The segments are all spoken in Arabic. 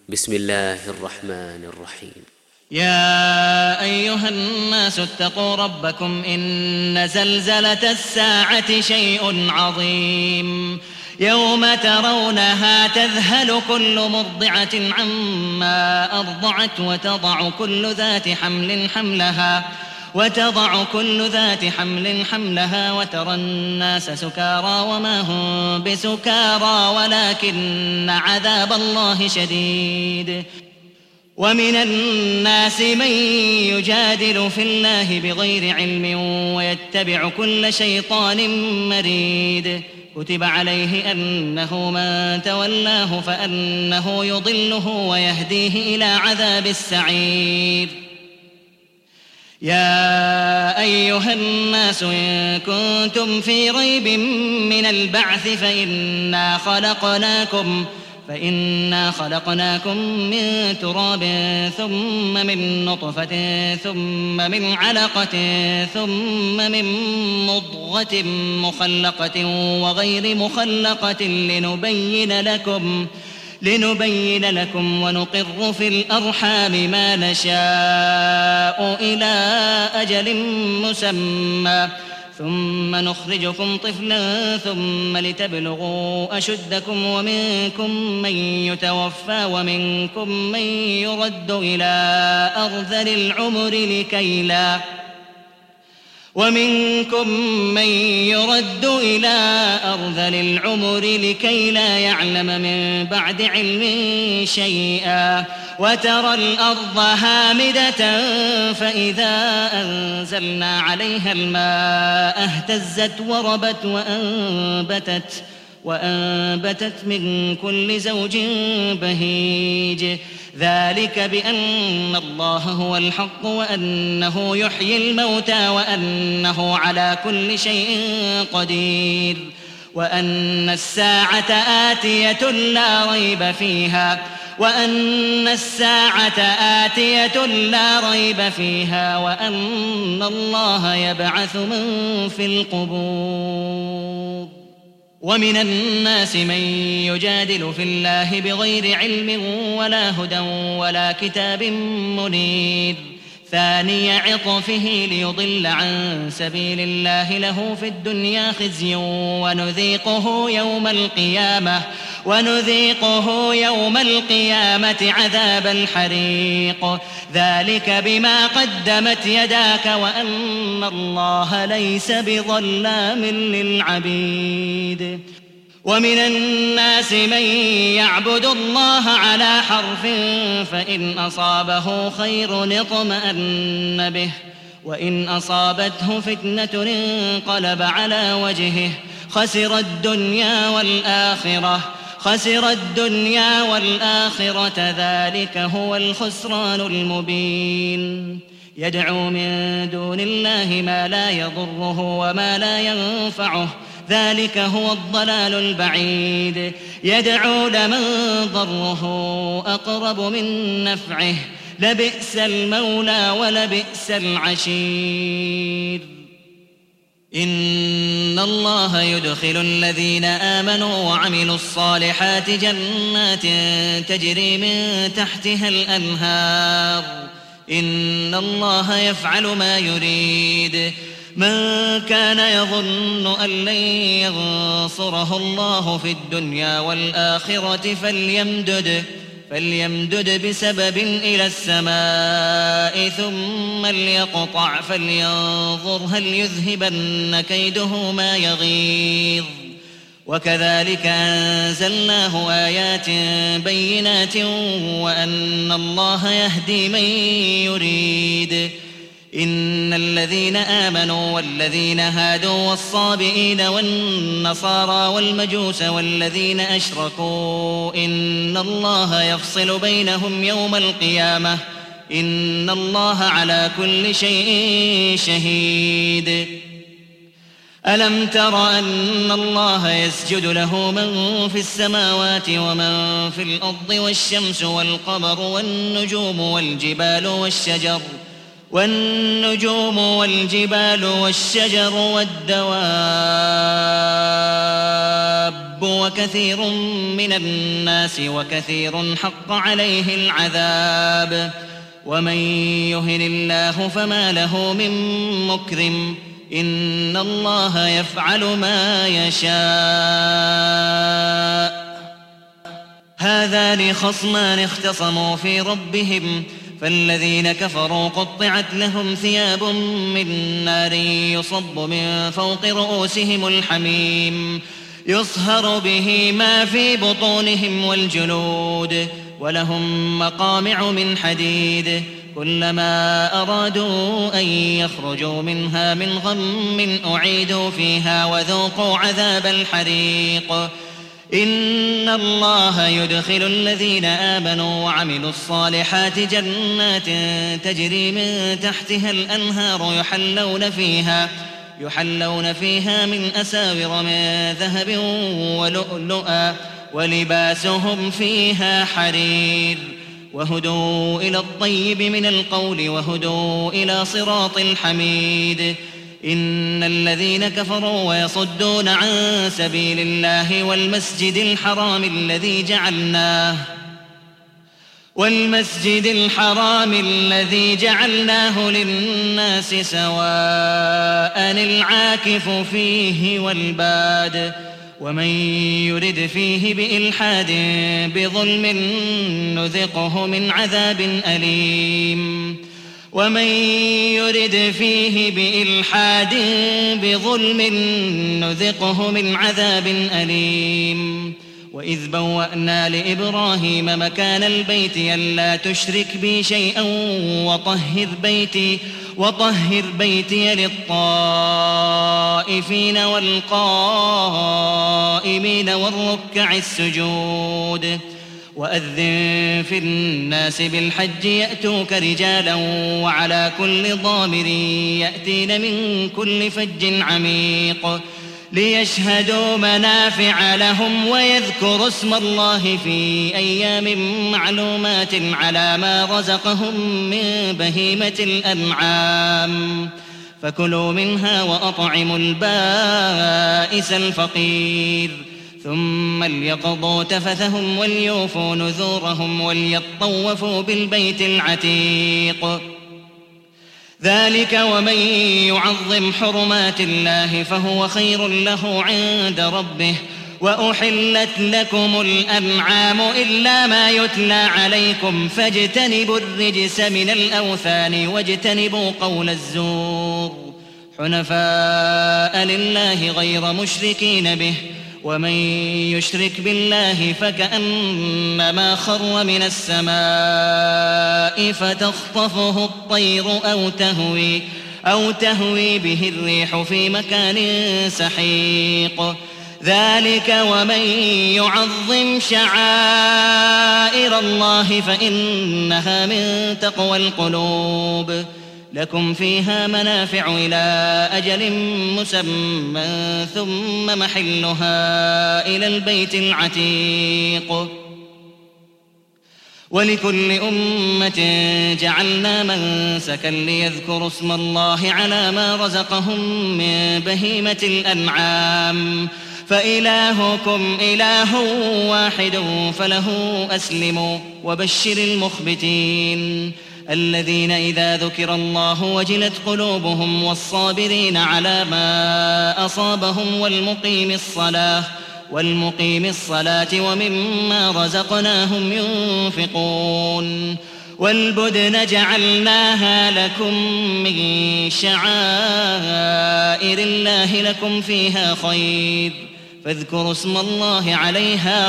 بسم الله الرحمن الرحيم. يا أيها الناس اتقوا ربكم إن زلزلة الساعة شيء عظيم يوم ترونها تذهل كل مرضعة عما أرضعت وتضع كل ذات حمل حملها وترى الناس سكارى وما هم بسكارى ولكن عذاب الله شديد. ومن الناس من يجادل في الله بغير علم ويتبع كل شيطان مريد. كتب عليه أنه من تولاه فأنه يضله ويهديه إلى عذاب السعير. يا أيها الناس إن كنتم في ريب من البعث فإنا خلقناكم من تراب ثم من نطفة ثم من علقة ثم من مضغة مخلقة وغير مخلقة لنبين لكم ونقر في الأرحام ما نشاء إلى أجل مسمى ثم نخرجكم طفلا ثم لتبلغوا أشدكم ومنكم من يتوفى ومنكم من يرد إلى أرذل العمر لكي لا يعلم من بعد علم شيئا. وترى الأرض هامدة فإذا أنزلنا عليها الماء اهتزت وربت وأنبتت من كل زوج بهيج. ذلك بأن الله هو الحق وأنه يحيي الموتى وأنه على كل شيء قدير وأن الساعة آتية لا ريب فيها وأن الله يبعث من في القبور. ومن الناس من يجادل في الله بغير علم ولا هدى ولا كتاب منير. ثاني عطفه ليضل عن سبيل الله له في الدنيا خزي ونذيقه يوم القيامة عذاب الحريق. ذلك بما قدمت يداك وأن الله ليس بظلام للعبيد. ومن الناس من يعبد الله على حرف فإن أصابه خير اطمأن به وإن أصابته فتنة انقلب على وجهه خسر الدنيا والآخرة ذلك هو الخسران المبين. يدعو من دون الله ما لا يضره وما لا ينفعه ذلك هو الضلال البعيد. يدعو لمن ضره أقرب من نفعه لبئس المولى ولبئس العشير. إن الله يدخل الذين آمنوا وعملوا الصالحات جنات تجري من تحتها الأنهار. إن الله يفعل ما يريد. من كان يظن أن لن ينصره الله في الدنيا والآخرة فليمدد بسبب إلى السماء ثم ليقطع فلينظر هل يذهبن كيده ما يغيظ. وكذلك أنزلناه آيات بينات وأن الله يهدي من يريد. إن الذين آمنوا والذين هادوا والصابئين والنصارى والمجوس والذين أشركوا إن الله يفصل بينهم يوم القيامة إن الله على كل شيء شهيد. ألم تر أن الله يسجد له من في السماوات ومن في الأرض والشمس والقمر والنجوم والجبال والشجر والدواب وكثير من الناس وكثير حق عليه العذاب ومن يهن الله فما له من مكرم إن الله يفعل ما يشاء. هذان خصمان اختصموا في ربهم فالذين كفروا قطعت لهم ثياب من نار يصب من فوق رؤوسهم الحميم يصهر به ما في بطونهم والجلود ولهم مقامع من حديد كلما أرادوا أن يخرجوا منها من غم أعيدوا فيها وذوقوا عذاب الحريق. إن الله يدخل الذين آمنوا وعملوا الصالحات جنات تجري من تحتها الأنهار يحلون فيها من أساور من ذهب ولؤلؤا ولباسهم فيها حرير وهدوا إلى الطيب من القول وهدوا إلى صراط الحميد. إن الذين كفروا ويصدون عن سبيل الله والمسجد الحرام الذي جعلناه للناس سواء العاكف فيه والباد ومن يرد فيه بإلحاد بظلم نذقه من عذاب أليم. ومن يرد فيه بإلحاد بظلم نذقه من عذاب أليم. وإذ بوأنا لإبراهيم مكان البيت ألا تشرك بي شيئا وطهر بيتي للطائفين والقائمين والركع السجود. وأذن في الناس بالحج يأتوك رجالا وعلى كل ضامر يأتين من كل فج عميق ليشهدوا منافع لهم ويذكروا اسم الله في أيام معلومات على ما رزقهم من بهيمة الأنعام فكلوا منها وأطعموا البائس الفقير ثم ليقضوا تفثهم وليوفوا نذورهم وليطوفوا بالبيت العتيق. ذلك ومن يعظم حرمات الله فهو خير له عند ربه. وأحلت لكم الأنعام إلا ما يتلى عليكم فاجتنبوا الرجس من الأوثان واجتنبوا قول الزور حنفاء لله غير مشركين به. ومن يشرك بالله فكأنما خر من السماء فتخطفه الطير أو تهوي به الريح في مكان سحيق. ذلك ومن يعظم شعائر الله فإنها من تقوى القلوب. لكم فيها منافع إلى أجل مسمى ثم محلها إلى البيت العتيق. ولكل أمة جعلنا منسكا ليذكروا اسم الله على ما رزقهم من بهيمة الأنعام فإلهكم إله واحد فله أسلموا. وبشر المخبتين الذين إذا ذكر الله وجلت قلوبهم والصابرين على ما أصابهم والمقيم الصلاة ومما رزقناهم ينفقون. والبدن جعلناها لكم من شعائر الله لكم فيها خير فاذكروا اسم الله عليها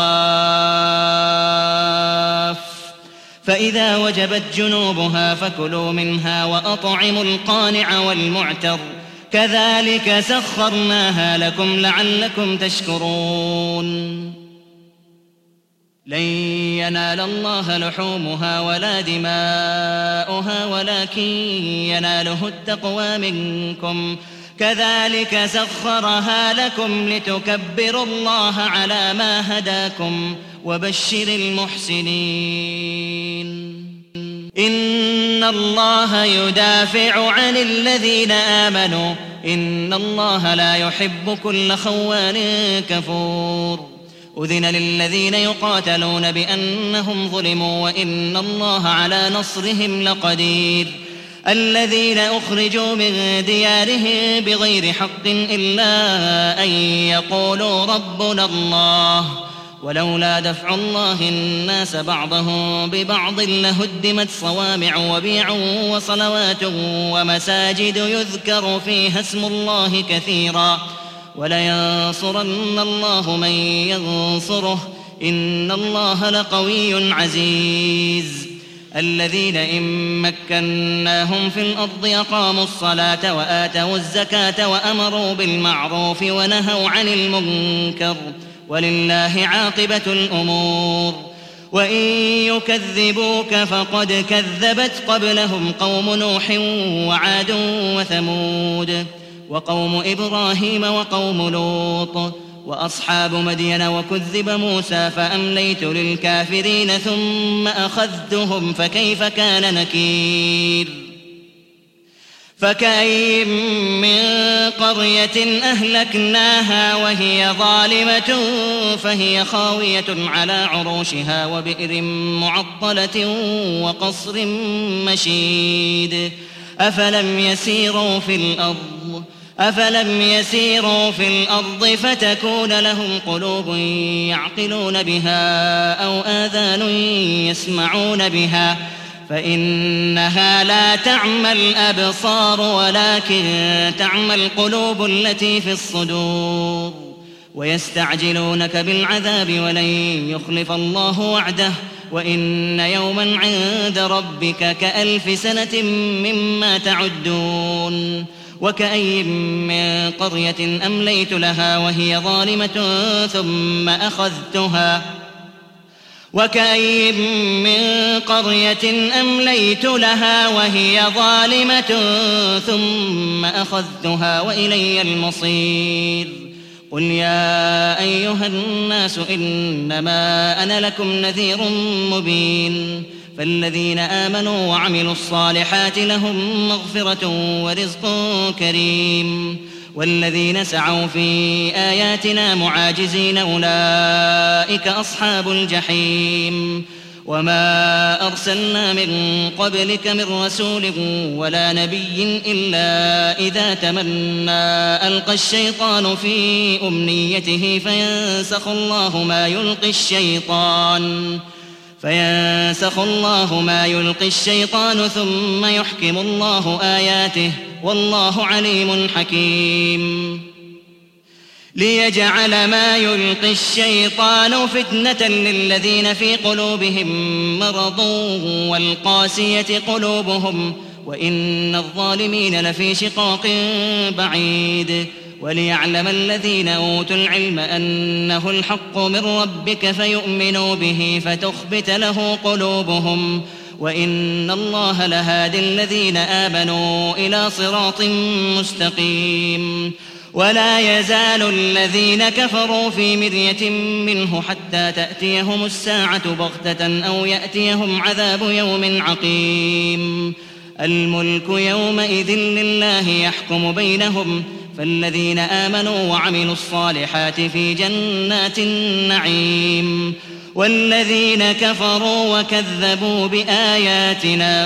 صواف. فإذا وجبت جنوبها فكلوا منها وأطعموا القانع والمعتر كذلك سخرناها لكم لعلكم تشكرون. لن ينال الله لحومها ولا دماؤها ولكن يناله التقوى منكم كذلك سخرها لكم لتكبروا الله على ما هداكم وبشر المحسنين. إن الله يدافع عن الذين آمنوا إن الله لا يحب كل خوان كفور أذن للذين يقاتلون بأنهم ظلموا وإن الله على نصرهم لقدير الذين أخرجوا من ديارهم بغير حق إلا أن يقولوا ربنا الله ولولا دفع الله الناس بعضهم ببعض لهدمت صوامع وبيع وصلوات ومساجد يذكر فيها اسم الله كثيرا ولينصرن الله من ينصره إن الله لقوي عزيز الذين إن مكناهم في الأرض أقاموا الصلاة وآتوا الزكاة وأمروا بالمعروف ونهوا عن المنكر ولله عاقبة الأمور وإن يكذبوك فقد كذبت قبلهم قوم نوح وعاد وثمود وقوم إبراهيم وقوم لوط وأصحاب مدين وكذب موسى فأمليت للكافرين ثم أخذتهم فكيف كان نكير فكأين من قرية أهلكناها وهي ظالمة فهي خاوية على عروشها وبئر معطلة وقصر مشيد أفلم يسيروا في الأرض فتكون لهم قلوب يعقلون بها أو آذان يسمعون بها فإنها لا تعمى الأبصار ولكن تعمى القلوب التي في الصدور ويستعجلونك بالعذاب ولن يخلف الله وعده وإن يوما عند ربك كألف سنة مما تعدون وكأين من قرية أمليت لها وهي ظالمة ثم أخذتها وإلي المصير قل يا أيها الناس إنما أنا لكم نذير مبين فالذين آمنوا وعملوا الصالحات لهم مغفرة ورزق كريم والذين سعوا في آياتنا معاجزين أولئك أصحاب الجحيم وما أرسلنا من قبلك من رسول ولا نبي إلا إذا تمنى ألقى الشيطان في أمنيته فينسخ الله ما يلقي الشيطان ثم يحكم الله آياته والله عليم حكيم ليجعل ما يلقي الشيطان فتنة للذين في قلوبهم مرض والقاسية قلوبهم وإن الظالمين لفي شقاق بعيد وليعلم الذين أوتوا العلم أنه الحق من ربك فيؤمنوا به فتخبت له قلوبهم وإن الله لهادي الذين آمنوا إلى صراط مستقيم ولا يزال الذين كفروا في مرية منه حتى تأتيهم الساعة بغتة أو يأتيهم عذاب يوم عقيم الملك يومئذ لله يحكم بينهم فالذين آمنوا وعملوا الصالحات في جنات النعيم والذين كفروا وكذبوا بآياتنا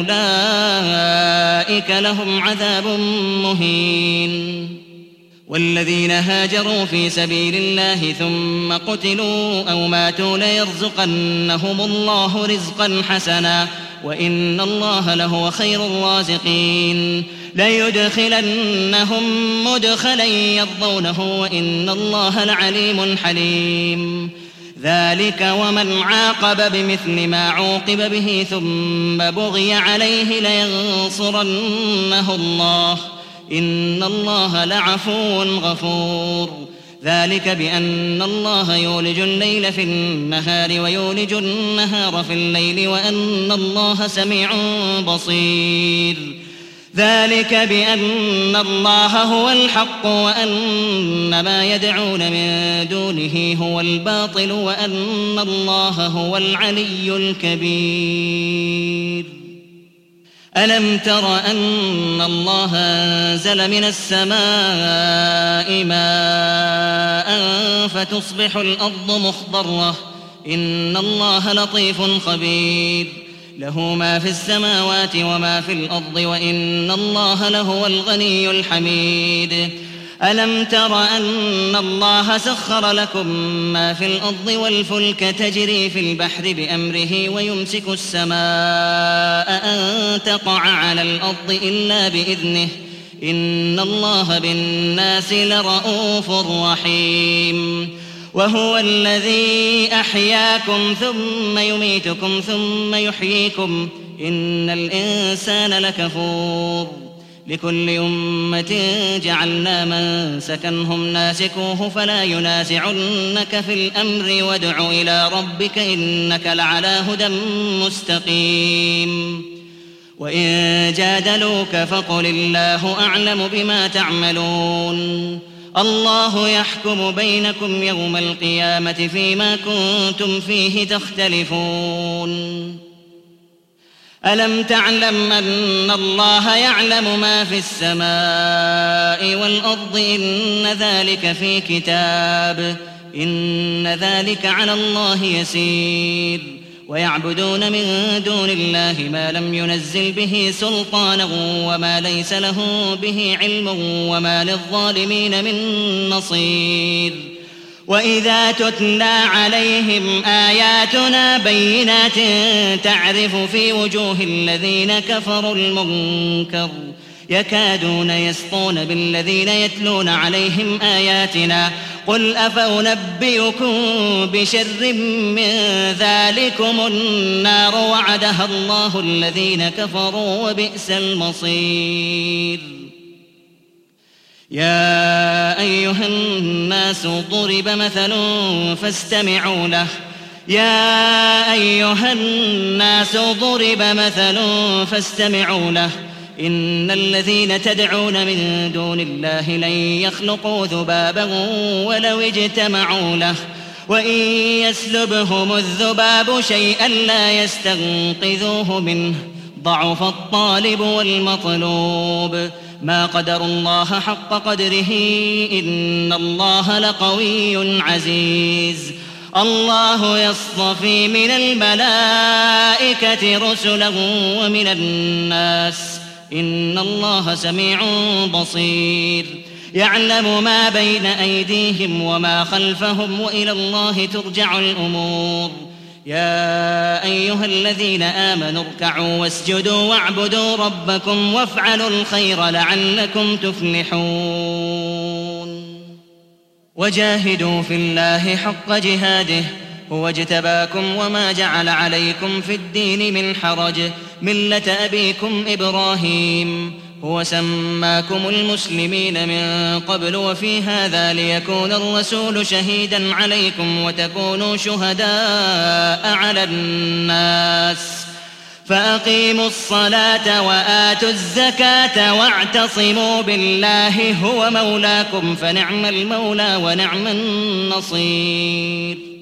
فأولئك لهم عذاب مهين والذين هاجروا في سبيل الله ثم قتلوا أو ماتوا ليرزقنهم الله رزقا حسنا وإن الله لهو خير الرازقين ليدخلنهم مدخلا يرضونه وإن الله لعليم حليم ذلك ومن عاقب بمثل ما عوقب به ثم بغي عليه لينصرنه الله إن الله لعفو غفور ذلك بأن الله يولج الليل في النهار ويولج النهار في الليل وأن الله سميع بصير ذلك بأن الله هو الحق وأن ما يدعون من دونه هو الباطل وأن الله هو العلي الكبير ألم تر أن الله أنزل من السماء ماء فتصبح الأرض مخضرة إن الله لطيف خبير له ما في السماوات وما في الأرض وإن الله لهو الغني الحميد ألم تر أن الله سخر لكم ما في الأرض والفلك تجري في البحر بأمره ويمسك السماء أن تقع على الأرض إلا بإذنه إن الله بالناس لرءوف رحيم وهو الذي أحياكم ثم يميتكم ثم يحييكم إن الإنسان لكفور لكل أمة جعلنا منسكا هم ناسكوه فلا ينازعنك في الأمر وادع إلى ربك إنك لعلى هدى مستقيم وإن جادلوك فقل الله أعلم بما تعملون الله يحكم بينكم يوم القيامة فيما كنتم فيه تختلفون ألم تعلم أن الله يعلم ما في السماء والأرض إن ذلك في كتاب إن ذلك على الله يسير ويعبدون من دون الله ما لم ينزل به سلطانا وما ليس له به علم وما للظالمين من نصير وإذا تتلى عليهم آياتنا بينات تعرف في وجوه الذين كفروا المنكر يكادون يسطون بالذين يتلون عليهم آياتنا قل أفأنبئكم بشر من ذلكم النار وعدها الله الذين كفروا وبئس المصير يا أيها الناس ضرب مثل فاستمعوا له يا أيها الناس ضرب مثل فاستمعوا له إن الذين تدعون من دون الله لن يخلقوا ذبابا ولو اجتمعوا له وإن يسلبهم الذباب شيئا لا يستنقذوه منه ضعف الطالب والمطلوب ما قدروا الله حق قدره إن الله لقوي عزيز الله يصطفي من الملائكة رسلا ومن الناس إن الله سميع بصير يعلم ما بين أيديهم وما خلفهم وإلى الله ترجع الأمور يا أيها الذين آمنوا اركعوا واسجدوا واعبدوا ربكم وافعلوا الخير لعلكم تفلحون وجاهدوا في الله حق جهاده هو اجتباكم وما جعل عليكم في الدين من حرج ملة أبيكم إبراهيم هو سماكم المسلمين من قبل وفي هذا ليكون الرسول شهيدا عليكم وتكونوا شهداء على الناس فأقيموا الصلاة وآتوا الزكاة واعتصموا بالله هو مولاكم فنعم المولى ونعم النصير